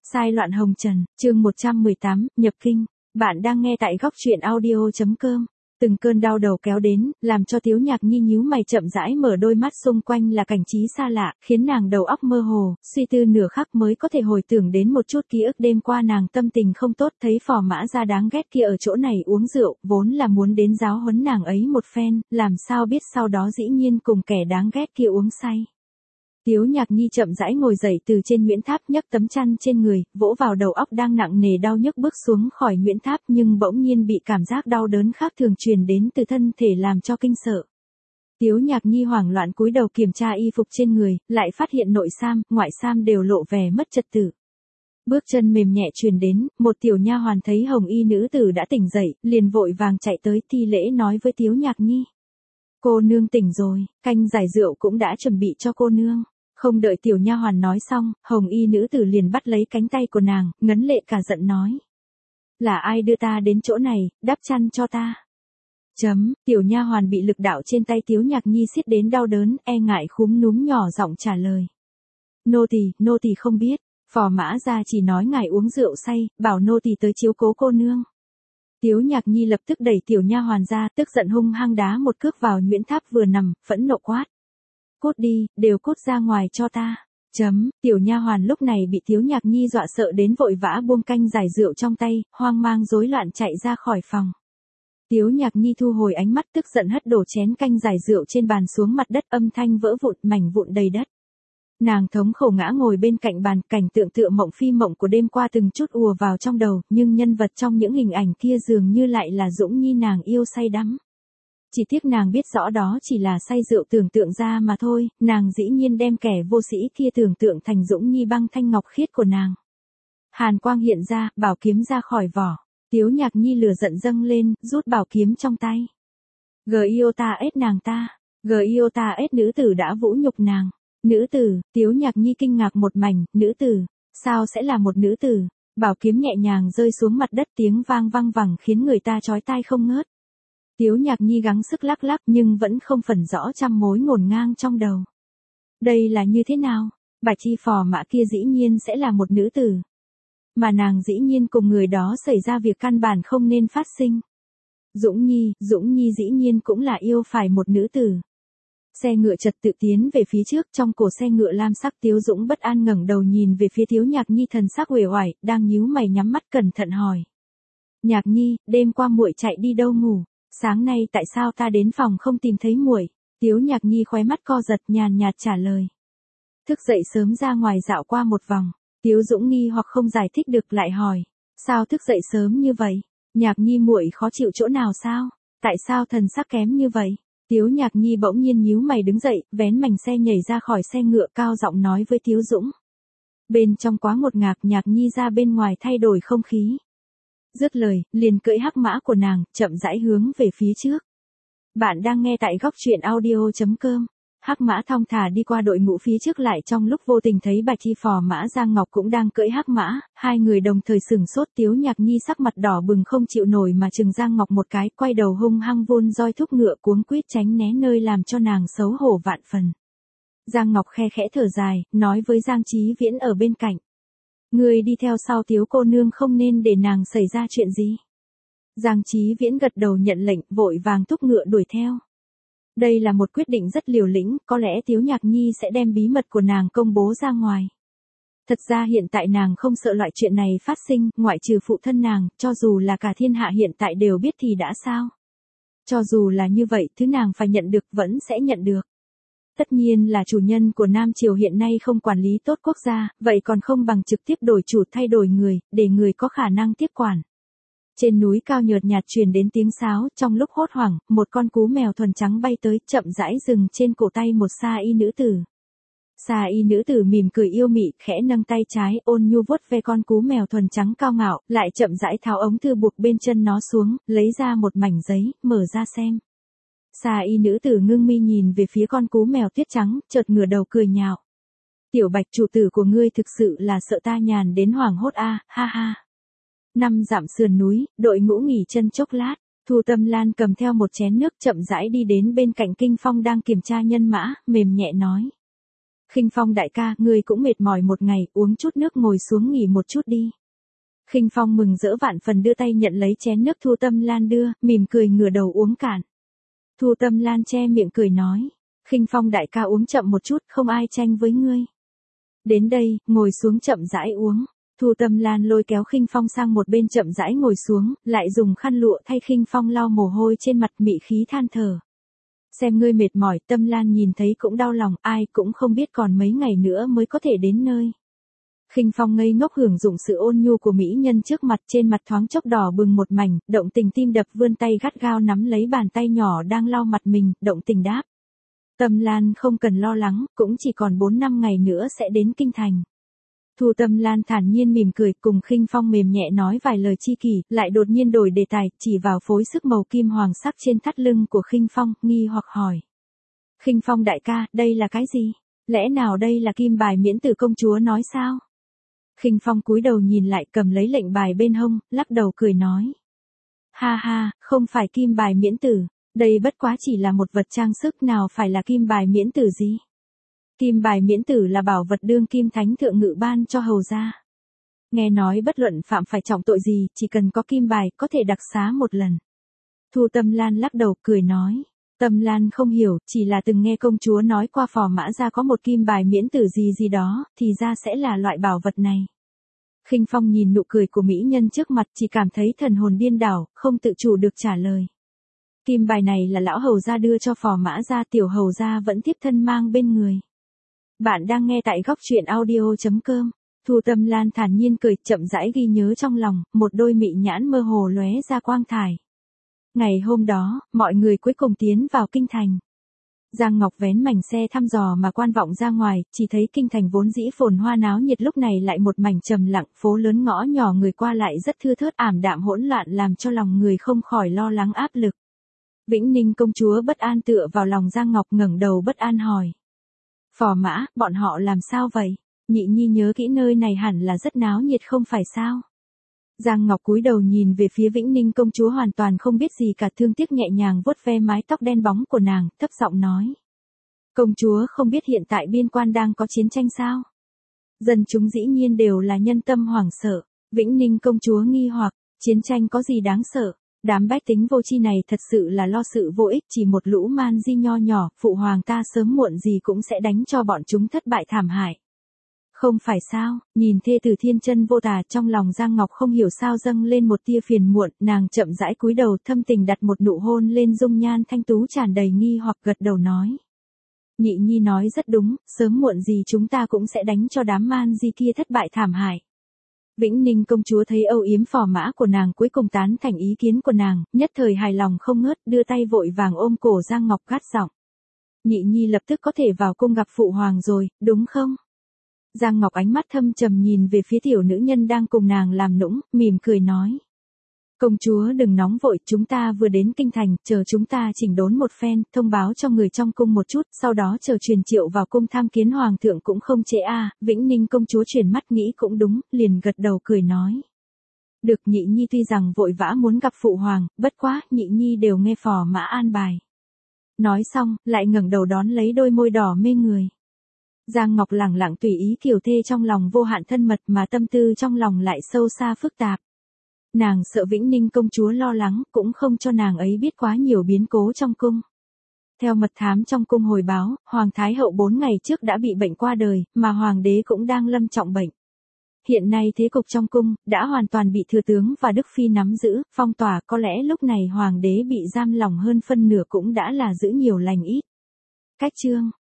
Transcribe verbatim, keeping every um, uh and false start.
Sai loạn hồng trần, chương một trăm mười tám, nhập kinh. Bạn đang nghe tại góc truyện audio.com. Từng cơn đau đầu kéo đến, làm cho Tiếu Nhạc Nhi nhíu mày chậm rãi mở đôi mắt, xung quanh là cảnh trí xa lạ, khiến nàng đầu óc mơ hồ, suy tư nửa khắc mới có thể hồi tưởng đến một chút ký ức đêm qua. Nàng tâm tình không tốt, thấy Phò Mã Gia đáng ghét kia ở chỗ này uống rượu, vốn là muốn đến giáo huấn nàng ấy một phen, làm sao biết sau đó dĩ nhiên cùng kẻ đáng ghét kia uống say. Tiếu Nhạc Nhi chậm rãi ngồi dậy từ trên nhuyễn tháp, nhấc tấm chăn trên người, vỗ vào đầu óc đang nặng nề đau nhức, bước xuống khỏi nhuyễn tháp, nhưng bỗng nhiên bị cảm giác đau đớn khác thường truyền đến từ thân thể làm cho kinh sợ. Tiếu Nhạc Nhi hoảng loạn cúi đầu kiểm tra y phục trên người, lại phát hiện nội sam, ngoại sam đều lộ vẻ mất trật tự. Bước chân mềm nhẹ truyền đến, một tiểu nha hoàn thấy hồng y nữ tử đã tỉnh dậy, liền vội vàng chạy tới thi lễ nói với Tiếu Nhạc Nhi: "Cô nương tỉnh rồi, canh giải rượu cũng đã chuẩn bị cho cô nương." Không đợi tiểu nha hoàn nói xong, hồng y nữ tử liền bắt lấy cánh tay của nàng, ngấn lệ cả giận nói: "Là ai đưa ta đến chỗ này, đắp chăn cho ta?" Chấm, tiểu nha hoàn bị lực đạo trên tay Tiếu Nhạc Nhi siết đến đau đớn, e ngại khúm núm nhỏ giọng trả lời: "Nô tỳ, nô tỳ không biết, Phò Mã Gia chỉ nói ngài uống rượu say, bảo nô tỳ tới chiếu cố cô nương." Tiếu Nhạc Nhi lập tức đẩy tiểu nha hoàn ra, tức giận hung hăng đá một cước vào nhuyễn tháp vừa nằm, phẫn nộ quát: "Cút đi, đều cút ra ngoài cho ta." Chấm, tiểu nha hoàn lúc này bị Tiếu Nhạc Nhi dọa sợ đến vội vã buông canh giải rượu trong tay, hoang mang rối loạn chạy ra khỏi phòng. Tiếu Nhạc Nhi thu hồi ánh mắt, tức giận hất đổ chén canh giải rượu trên bàn xuống mặt đất, âm thanh vỡ vụn, mảnh vụn đầy đất. Nàng thống khổ ngã ngồi bên cạnh bàn, cảnh tượng tựa mộng phi mộng của đêm qua từng chút ùa vào trong đầu, nhưng nhân vật trong những hình ảnh kia dường như lại là Dũng Nhi nàng yêu say đắm. Chỉ tiếc nàng biết rõ đó chỉ là say rượu tưởng tượng ra mà thôi, nàng dĩ nhiên đem kẻ vô sĩ kia tưởng tượng thành Dũng Nhi băng thanh ngọc khiết của nàng. Hàn quang hiện ra, bảo kiếm ra khỏi vỏ. Tiếu Nhạc Nhi lửa giận dâng lên, rút bảo kiếm trong tay. Giota ết nàng ta, Giota ết nữ tử đã vũ nhục nàng. Nữ tử, Tiếu Nhạc Nhi kinh ngạc một mảnh, nữ tử, sao sẽ là một nữ tử? Bảo kiếm nhẹ nhàng rơi xuống mặt đất, tiếng vang vang vẳng khiến người ta chói tai không ngớt. Tiếu Nhạc Nhi gắng sức lắc lắc nhưng vẫn không phần rõ trăm mối ngổn ngang trong đầu. Đây là như thế nào? Bạch chi Phò Mã kia dĩ nhiên sẽ là một nữ tử. Mà nàng dĩ nhiên cùng người đó xảy ra việc căn bản không nên phát sinh. Dũng Nhi, Dũng Nhi dĩ nhiên cũng là yêu phải một nữ tử. Xe ngựa trật tự tiến về phía trước, trong cổ xe ngựa lam sắc. Tiếu Dũng bất an ngẩng đầu nhìn về phía Tiếu Nhạc Nhi, thần sắc uể oải, đang nhíu mày nhắm mắt cẩn thận hỏi: "Nhạc Nhi, đêm qua muội chạy đi đâu ngủ? Sáng nay tại sao ta đến phòng không tìm thấy muội?" Tiếu Nhạc Nhi khóe mắt co giật, nhàn nhạt trả lời: "Thức dậy sớm ra ngoài dạo qua một vòng." Tiếu Dũng nghi hoặc không giải thích được, lại hỏi: "Sao thức dậy sớm như vậy? Nhạc Nhi muội khó chịu chỗ nào sao? Tại sao thần sắc kém như vậy?" Tiếu Nhạc Nhi bỗng nhiên nhíu mày đứng dậy, vén mành xe nhảy ra khỏi xe ngựa, cao giọng nói với Tiếu Dũng: "Bên trong quá ngột ngạt, Nhạc Nhi ra bên ngoài thay đổi không khí." Dứt lời, liền cưỡi hắc mã của nàng, chậm rãi hướng về phía trước. Bạn đang nghe tại góc truyện audio.com. Hắc mã thong thả đi qua đội ngũ phía trước, lại trong lúc vô tình thấy Bạch chi Phò Mã Giang Ngọc cũng đang cưỡi hắc mã, hai người đồng thời sửng sốt. Tiếu Nhạc Nhi sắc mặt đỏ bừng không chịu nổi mà chừng Giang Ngọc một cái, quay đầu hung hăng vun roi thúc ngựa, cuống quýt tránh né, nơi làm cho nàng xấu hổ vạn phần. Giang Ngọc khe khẽ thở dài, nói với Giang Chí Viễn ở bên cạnh: "Ngươi đi theo sau Tiếu cô nương, không nên để nàng xảy ra chuyện gì." Giang Chí Viễn gật đầu nhận lệnh, vội vàng thúc ngựa đuổi theo. Đây là một quyết định rất liều lĩnh, có lẽ Tiếu Nhạc Nhi sẽ đem bí mật của nàng công bố ra ngoài. Thật ra hiện tại nàng không sợ loại chuyện này phát sinh, ngoại trừ phụ thân nàng, cho dù là cả thiên hạ hiện tại đều biết thì đã sao? Cho dù là như vậy, thứ nàng phải nhận được vẫn sẽ nhận được. Tất nhiên là chủ nhân của Nam Triều hiện nay không quản lý tốt quốc gia, vậy còn không bằng trực tiếp đổi chủ, thay đổi người, để người có khả năng tiếp quản. Trên núi cao nhợt nhạt truyền đến tiếng sáo, trong lúc hốt hoảng, một con cú mèo thuần trắng bay tới, chậm rãi dừng trên cổ tay một sa y nữ tử. Sa y nữ tử mỉm cười yêu mị, khẽ nâng tay trái, ôn nhu vuốt ve con cú mèo thuần trắng cao ngạo, lại chậm rãi tháo ống thư buộc bên chân nó xuống, lấy ra một mảnh giấy, mở ra xem. Sa y nữ tử ngưng mi nhìn về phía con cú mèo tuyết trắng, chợt ngửa đầu cười nhạo: "Tiểu Bạch, chủ tử của ngươi thực sự là sợ ta nhàn đến hoảng hốt a, à, ha ha." Năm dặm sườn núi, đội ngũ nghỉ chân chốc lát, Thu Tâm Lan cầm theo một chén nước chậm rãi đi đến bên cạnh Kinh Phong đang kiểm tra nhân mã, mềm nhẹ nói: Khinh Phong đại ca, ngươi cũng mệt mỏi một ngày, uống chút nước ngồi xuống nghỉ một chút đi. Khinh Phong mừng rỡ vạn phần đưa tay nhận lấy chén nước Thu Tâm Lan đưa, mỉm cười ngửa đầu uống cạn. Thu Tâm Lan che miệng cười nói, Khinh Phong đại ca uống chậm một chút, không ai tranh với ngươi. Đến đây, ngồi xuống chậm rãi uống. Thu Tâm Lan lôi kéo Khinh Phong sang một bên chậm rãi ngồi xuống, lại dùng khăn lụa thay Khinh Phong lau mồ hôi trên mặt, mị khí than thở. Xem ngươi mệt mỏi, Tâm Lan nhìn thấy cũng đau lòng, ai cũng không biết còn mấy ngày nữa mới có thể đến nơi. Khinh Phong ngây ngốc hưởng dụng sự ôn nhu của mỹ nhân trước mặt, trên mặt thoáng chốc đỏ bừng một mảnh, động tình tim đập, vươn tay gắt gao nắm lấy bàn tay nhỏ đang lau mặt mình, động tình đáp. Tâm Lan không cần lo lắng, cũng chỉ còn bốn năm ngày nữa sẽ đến kinh thành. Thu Tâm Lan thản nhiên mỉm cười, cùng Khinh Phong mềm nhẹ nói vài lời chi kỷ, lại đột nhiên đổi đề tài, chỉ vào phối sức màu kim hoàng sắc trên thắt lưng của Khinh Phong, nghi hoặc hỏi. Khinh Phong đại ca, đây là cái gì? Lẽ nào đây là kim bài miễn tử công chúa nói sao? Khinh Phong cúi đầu nhìn lại, cầm lấy lệnh bài bên hông, lắc đầu cười nói. Ha ha, không phải kim bài miễn tử, đây bất quá chỉ là một vật trang sức, nào phải là kim bài miễn tử gì? Kim bài miễn tử là bảo vật đương kim thánh thượng ngự ban cho hầu gia. Nghe nói bất luận phạm phải trọng tội gì, chỉ cần có kim bài, có thể đặc xá một lần. Thu Tâm Lan lắc đầu cười nói. Tâm Lan không hiểu, chỉ là từng nghe công chúa nói qua Phò Mã gia có một kim bài miễn tử gì gì đó, thì ra sẽ là loại bảo vật này. Khinh Phong nhìn nụ cười của mỹ nhân trước mặt, chỉ cảm thấy thần hồn điên đảo, không tự chủ được trả lời. Kim bài này là lão hầu gia đưa cho Phò Mã gia, tiểu hầu gia vẫn tiếp thân mang bên người. Bạn đang nghe tại góc truyện audio chấm com. Thu Tâm Lan thản nhiên cười, chậm rãi ghi nhớ trong lòng, một đôi mị nhãn mơ hồ lóe ra quang thải. Ngày hôm đó, mọi người cuối cùng tiến vào kinh thành. Giang Ngọc vén mảnh xe thăm dò mà quan vọng ra ngoài, chỉ thấy kinh thành vốn dĩ phồn hoa náo nhiệt lúc này lại một mảnh trầm lặng, phố lớn ngõ nhỏ người qua lại rất thưa thớt, ảm đạm hỗn loạn, làm cho lòng người không khỏi lo lắng áp lực. Vĩnh Ninh công chúa bất an tựa vào lòng Giang Ngọc, ngẩng đầu bất an hỏi. Phò Mã, bọn họ làm sao vậy? Nhị nhi nhớ kỹ nơi này hẳn là rất náo nhiệt không phải sao? Giang Ngọc cúi đầu nhìn về phía Vĩnh Ninh công chúa hoàn toàn không biết gì cả, thương tiếc nhẹ nhàng vuốt ve mái tóc đen bóng của nàng, thấp giọng nói. Công chúa không biết hiện tại biên quan đang có chiến tranh sao? Dân chúng dĩ nhiên đều là nhân tâm hoảng sợ. Vĩnh Ninh công chúa nghi hoặc, chiến tranh có gì đáng sợ? Đám bách tính vô tri này thật sự là lo sự vô ích, chỉ một lũ man di nho nhỏ, phụ hoàng ta sớm muộn gì cũng sẽ đánh cho bọn chúng thất bại thảm hại. Không phải sao? Nhìn thê tử thiên chân vô tà, trong lòng Giang Ngọc không hiểu sao dâng lên một tia phiền muộn, nàng chậm rãi cúi đầu, thâm tình đặt một nụ hôn lên dung nhan thanh tú tràn đầy nghi hoặc, gật đầu nói. Nhị nhi nói rất đúng, sớm muộn gì chúng ta cũng sẽ đánh cho đám man di kia thất bại thảm hại. Vĩnh Ninh công chúa thấy âu yếm Phò Mã của nàng cuối cùng tán thành ý kiến của nàng, nhất thời hài lòng không ngớt, đưa tay vội vàng ôm cổ Giang Ngọc gắt giọng. Nhị nhi lập tức có thể vào cung gặp phụ hoàng rồi, đúng không? Giang Ngọc ánh mắt thâm trầm nhìn về phía tiểu nữ nhân đang cùng nàng làm nũng, mỉm cười nói. Công chúa đừng nóng vội, chúng ta vừa đến kinh thành, chờ chúng ta chỉnh đốn một phen, thông báo cho người trong cung một chút, sau đó chờ truyền triệu vào cung tham kiến hoàng thượng cũng không trễ a. Vĩnh Ninh công chúa chuyển mắt nghĩ cũng đúng, liền gật đầu cười nói. Được, nhị nhi tuy rằng vội vã muốn gặp phụ hoàng, bất quá, nhị nhi đều nghe Phò Mã an bài. Nói xong, lại ngẩng đầu đón lấy đôi môi đỏ mê người. Giang Ngọc lẳng lặng tùy ý kiều thê trong lòng vô hạn thân mật, mà tâm tư trong lòng lại sâu xa phức tạp. Nàng sợ Vĩnh Ninh công chúa lo lắng, cũng không cho nàng ấy biết quá nhiều biến cố trong cung. Theo mật thám trong cung hồi báo, Hoàng Thái Hậu bốn ngày trước đã bị bệnh qua đời, mà Hoàng đế cũng đang lâm trọng bệnh. Hiện nay thế cục trong cung, đã hoàn toàn bị thừa tướng và Đức Phi nắm giữ, phong tỏa, có lẽ lúc này Hoàng đế bị giam lỏng hơn phân nửa cũng đã là giữ nhiều lành ít. Cách chương